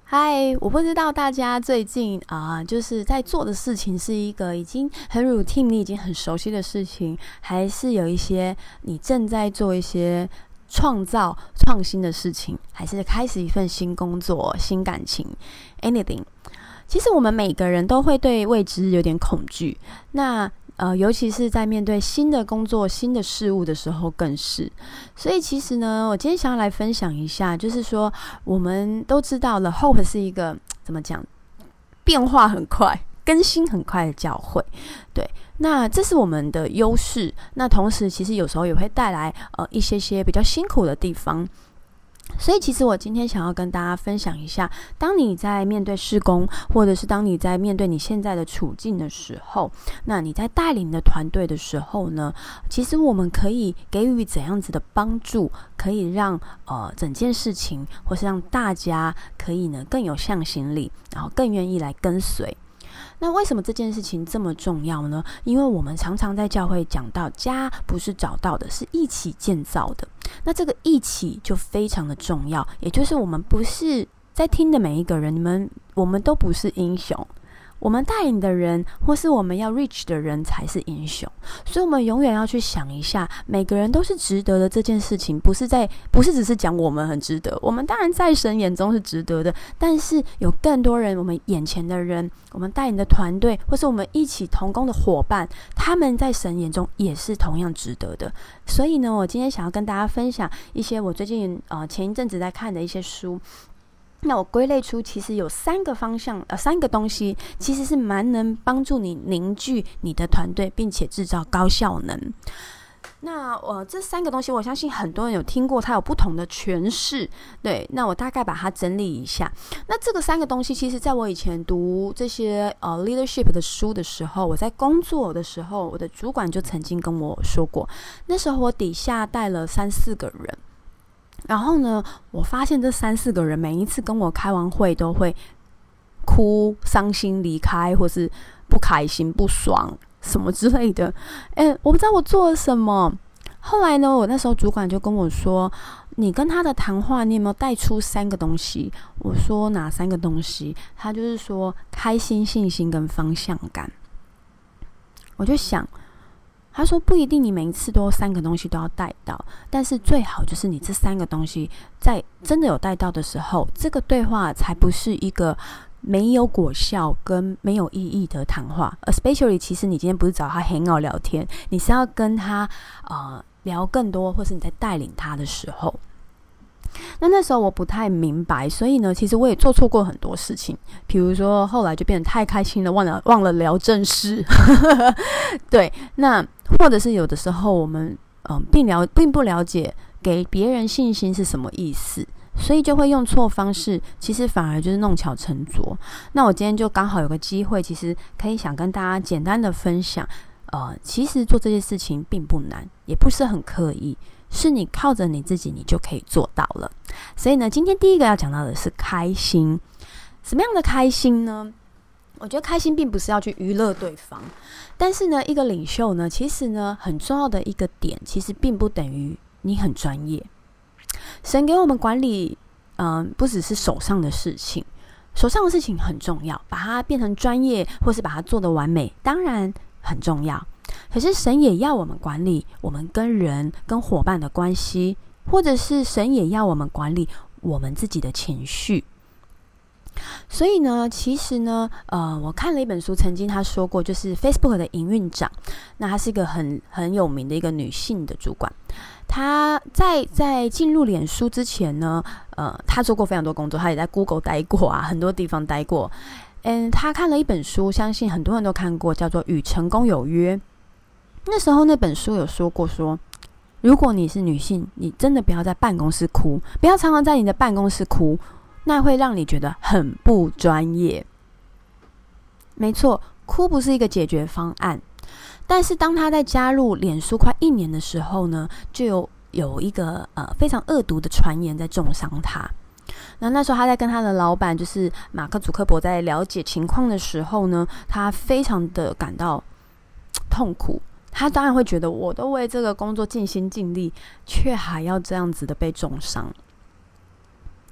嗨，我不知道大家最近就是在做的事情是一个已经很 routine， 你已经很熟悉的事情，还是有一些你正在做一些创造、创新的事情，还是开始一份新工作、新感情 ，anything。其实我们每个人都会对未知有点恐惧，那尤其是在面对新的工作、新的事物的时候更是。所以其实呢，我今天想要来分享一下，就是说我们都知道了 Hope 是一个怎么讲，变化很快、更新很快的教会。对，那这是我们的优势。那同时，其实有时候也会带来一些比较辛苦的地方。所以其实我今天想要跟大家分享一下，当你在面对事工，或者是当你在面对你现在的处境的时候，那你在带领的团队的时候呢，其实我们可以给予怎样子的帮助，可以让整件事情，或是让大家可以呢更有向心力，然后更愿意来跟随。那为什么这件事情这么重要呢？因为我们常常在教会讲到，家不是找到的，是一起建造的。那这个一起就非常的重要，也就是我们不是在听的每一个人，我们都不是英雄。我们带领的人，或是我们要 reach 的人才是英雄，所以我们永远要去想一下，每个人都是值得的。这件事情不是只是讲我们很值得，我们当然在神眼中是值得的，但是有更多人，我们眼前的人，我们带领的团队，或是我们一起同工的伙伴，他们在神眼中也是同样值得的。所以呢，我今天想要跟大家分享一些我最近前一阵子在看的一些书。那我归类出其实有3个方向，3个东西其实是蛮能帮助你凝聚你的团队，并且制造高效能。那这3个东西，我相信很多人有听过，它有不同的诠释。对，那我大概把它整理一下。那这个3个东西，其实在我以前读这些leadership 的书的时候，我在工作的时候，我的主管就曾经跟我说过，那时候我底下带了3-4个人。然后呢，我发现这3-4个人每一次跟我开完会都会哭、伤心离开，或是不开心、不爽什么之类的。我不知道我做了什么。后来呢，我那时候主管就跟我说：“你跟他的谈话，你有没有带出3个东西？”我说：“哪3个东西？”他就是说开心、信心跟方向感。我就想。他说不一定你每一次都3个东西都要带到，但是最好就是你这3个东西在真的有带到的时候，这个对话才不是一个没有果效跟没有意义的谈话。Especially 其实你今天不是找他 hang out 聊天，你是要跟他聊更多，或是你在带领他的时候。那时候我不太明白，所以呢，其实我也做错过很多事情，比如说后来就变得太开心了，忘了聊正事。对，那或者是有的时候我们并不了解给别人信心是什么意思，所以就会用错方式，其实反而就是弄巧成拙。那我今天就刚好有个机会，其实可以想跟大家简单的分享，其实做这些事情并不难，也不是很刻意。是你靠着你自己，你就可以做到了。所以呢，今天第一个要讲到的是开心。什么样的开心呢？我觉得开心并不是要去娱乐对方，但是呢，一个领袖呢，其实呢，很重要的一个点，其实并不等于你很专业。神给我们管理，不只是手上的事情，手上的事情很重要，把它变成专业，或是把它做得完美，当然很重要。可是神也要我们管理我们跟人跟伙伴的关系，或者是神也要我们管理我们自己的情绪。所以呢，其实呢，我看了一本书，曾经他说过，就是 Facebook 的营运长，那她是一个很有名的一个女性的主管。她在进入脸书之前呢，她做过非常多工作，她也在 Google 待过啊，很多地方待过。她看了一本书，相信很多人都看过，叫做《与成功有约》。那时候那本书有说过说，如果你是女性，你真的不要在办公室哭，不要常常在你的办公室哭，那会让你觉得很不专业。没错，哭不是一个解决方案。但是当他在加入脸书快1年的时候呢，就有一个非常恶毒的传言在重伤他。那时候他在跟他的老板就是马克·祖克伯在了解情况的时候呢，他非常的感到痛苦。他当然会觉得，我都为这个工作尽心尽力，却还要这样子的被重伤。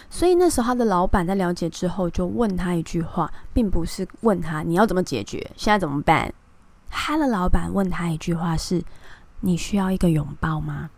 所以那时候他的老板在了解之后就问他一句话，并不是问他你要怎么解决，现在怎么办。他的老板问他一句话是，你需要一个拥抱吗？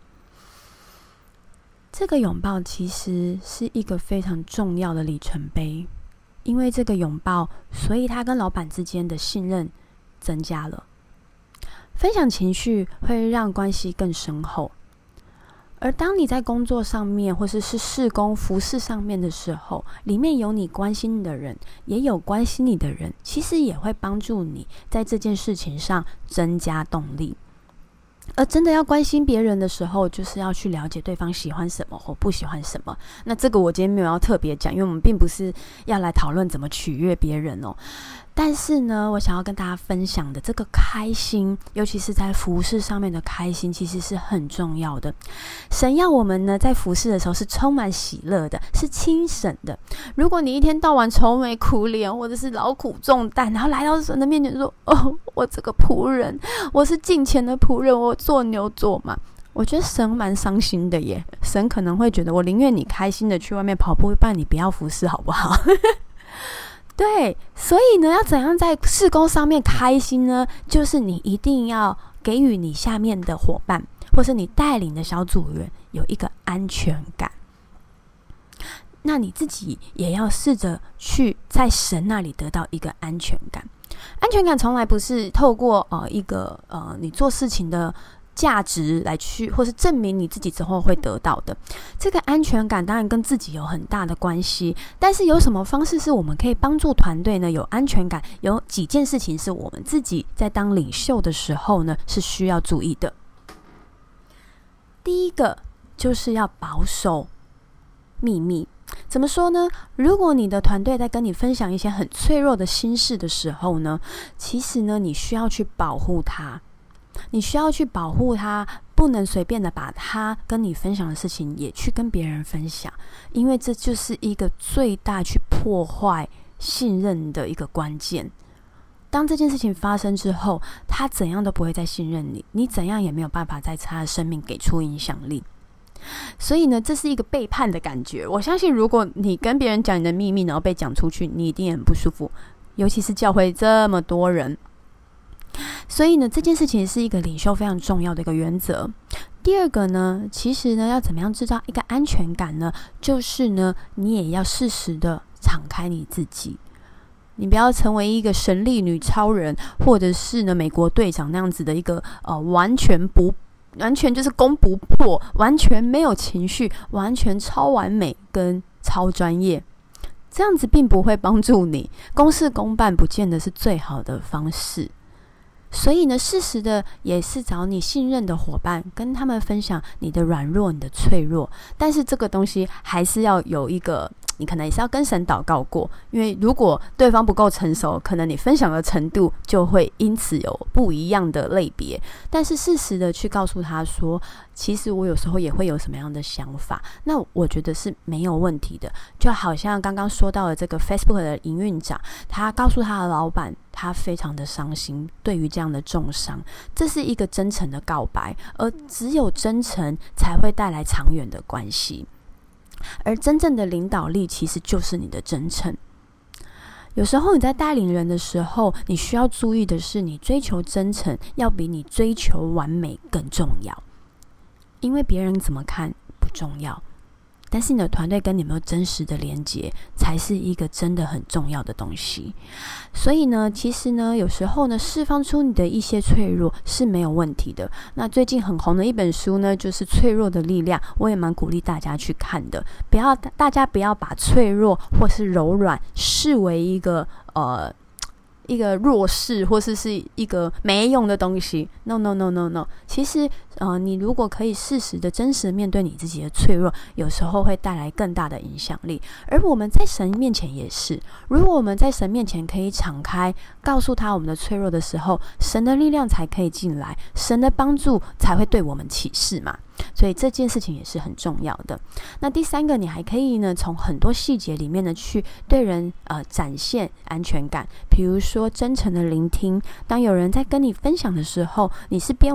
这个拥抱其实是一个非常重要的里程碑，因为这个拥抱，所以他跟老板之间的信任增加了。分享情绪会让关系更深厚，而当你在工作上面或是事工服事上面的时候，里面有你关心的人，也有关心你的人，其实也会帮助你在这件事情上增加动力。而真的要关心别人的时候，就是要去了解对方喜欢什么或不喜欢什么。那这个我今天没有要特别讲，因为我们并不是要来讨论怎么取悦别人哦。但是呢，我想要跟大家分享的这个开心，尤其是在服事上面的开心，其实是很重要的。神要我们呢，在服事的时候是充满喜乐的，是轻省的。如果你一天到晚愁眉苦脸，或者是劳苦重担，然后来到神的面前说：“哦，我这个仆人，我是敬虔的仆人，我做牛做马。”我觉得神蛮伤心的耶。神可能会觉得，我宁愿你开心的去外面跑步，不然你不要服事好不好？对，所以呢，要怎样在事工上面开心呢？就是你一定要给予你下面的伙伴，或是你带领的小组员有一个安全感。那你自己也要试着去在神那里得到一个安全感。安全感从来不是透过一个你做事情的价值来去，或是证明你自己之后会得到的。这个安全感当然跟自己有很大的关系，但是有什么方式是我们可以帮助团队呢有安全感？有几件事情是我们自己在当领袖的时候呢是需要注意的。第一个就是要保守秘密。怎么说呢？如果你的团队在跟你分享一些很脆弱的心事的时候呢，其实呢你需要去保护他。你需要去保护他，不能随便的把他跟你分享的事情也去跟别人分享，因为这就是一个最大去破坏信任的一个关键。当这件事情发生之后，他怎样都不会再信任你，你怎样也没有办法在他的生命给出影响力。所以呢，这是一个背叛的感觉。我相信如果你跟别人讲你的秘密，然后被讲出去，你一定很不舒服，尤其是教会这么多人。所以呢，这件事情是一个领袖非常重要的一个原则。第二个呢，其实呢，要怎么样制造一个安全感呢？就是呢，你也要适时的敞开你自己。你不要成为一个神力女超人，或者是呢美国队长那样子的一个完全就是攻不破，完全没有情绪，完全超完美跟超专业。这样子并不会帮助你，公事公办不见得是最好的方式。所以呢，适时的也是找你信任的伙伴，跟他们分享你的软弱、你的脆弱。但是这个东西还是要有一个，你可能也是要跟神祷告过，因为如果对方不够成熟，可能你分享的程度就会因此有不一样的类别。但是适时的去告诉他说，其实我有时候也会有什么样的想法，那我觉得是没有问题的。就好像刚刚说到的这个 Facebook 的营运长，他告诉他的老板，他非常的伤心，对于这样的重伤，这是一个真诚的告白，而只有真诚才会带来长远的关系。而真正的领导力其实就是你的真诚。有时候你在带领人的时候，你需要注意的是，你追求真诚要比你追求完美更重要。因为别人怎么看不重要，但是你的团队跟你有没有真实的连结，才是一个真的很重要的东西。所以呢，其实呢，有时候呢，释放出你的一些脆弱是没有问题的。那最近很红的一本书呢，就是《脆弱的力量》，我也蛮鼓励大家去看的。大家不要把脆弱或是柔软视为一个弱势，或是一个没用的东西。 No。 其实你如果可以适时的真实的面对你自己的脆弱，有时候会带来更大的影响力。而我们在神面前也是，如果我们在神面前可以敞开告诉他我们的脆弱的时候，神的力量才可以进来，神的帮助才会对我们启示嘛。所以这件事情也是很重要的。那第三个，你还可以呢从很多细节里面呢去对人展现安全感。比如说真诚的聆听，当有人在跟你分享的时候，你是边玩手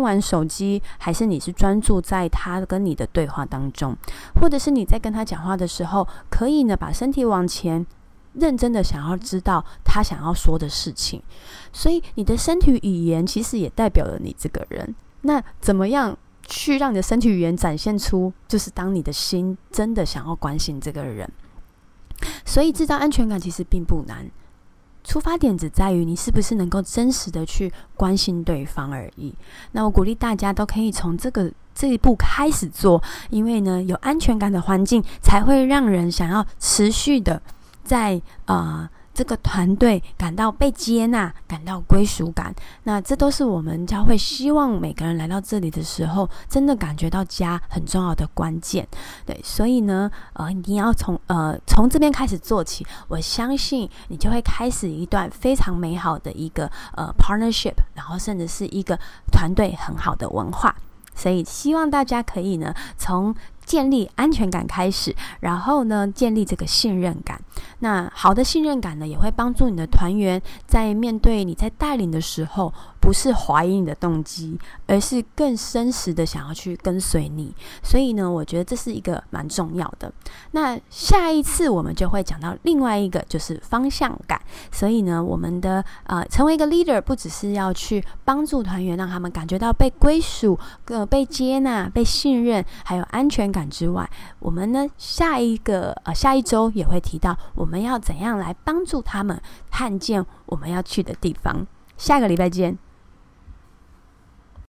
机，还是你是专注在他跟你的对话当中，或者是你在跟他讲话的时候，可以呢把身体往前，认真的想要知道他想要说的事情。所以你的身体语言其实也代表了你这个人。那怎么样去让你的身体语言展现出，就是当你的心真的想要关心这个人。所以制造安全感其实并不难，出发点只在于你是不是能够真实的去关心对方而已。那我鼓励大家都可以从这一步开始做，因为呢，有安全感的环境才会让人想要持续的在这个团队感到被接纳，感到归属感。那这都是我们教会希望每个人来到这里的时候，真的感觉到家很重要的关键。对，所以呢，你要从这边开始做起，我相信你就会开始一段非常美好的一个partnership， 然后甚至是一个团队很好的文化。所以希望大家可以呢，从建立安全感开始，然后呢，建立这个信任感。那好的信任感呢，也会帮助你的团员在面对你在带领的时候，不是怀疑你的动机，而是更真实的想要去跟随你。所以呢，我觉得这是一个蛮重要的。那下一次我们就会讲到另外一个，就是方向感。所以呢，我们的成为一个 leader， 不只是要去帮助团员，让他们感觉到被归属、被接纳、被信任，还有安全感之外，我们呢下一周也会提到我们要怎样来帮助他们看见我们要去的地方。下个礼拜见。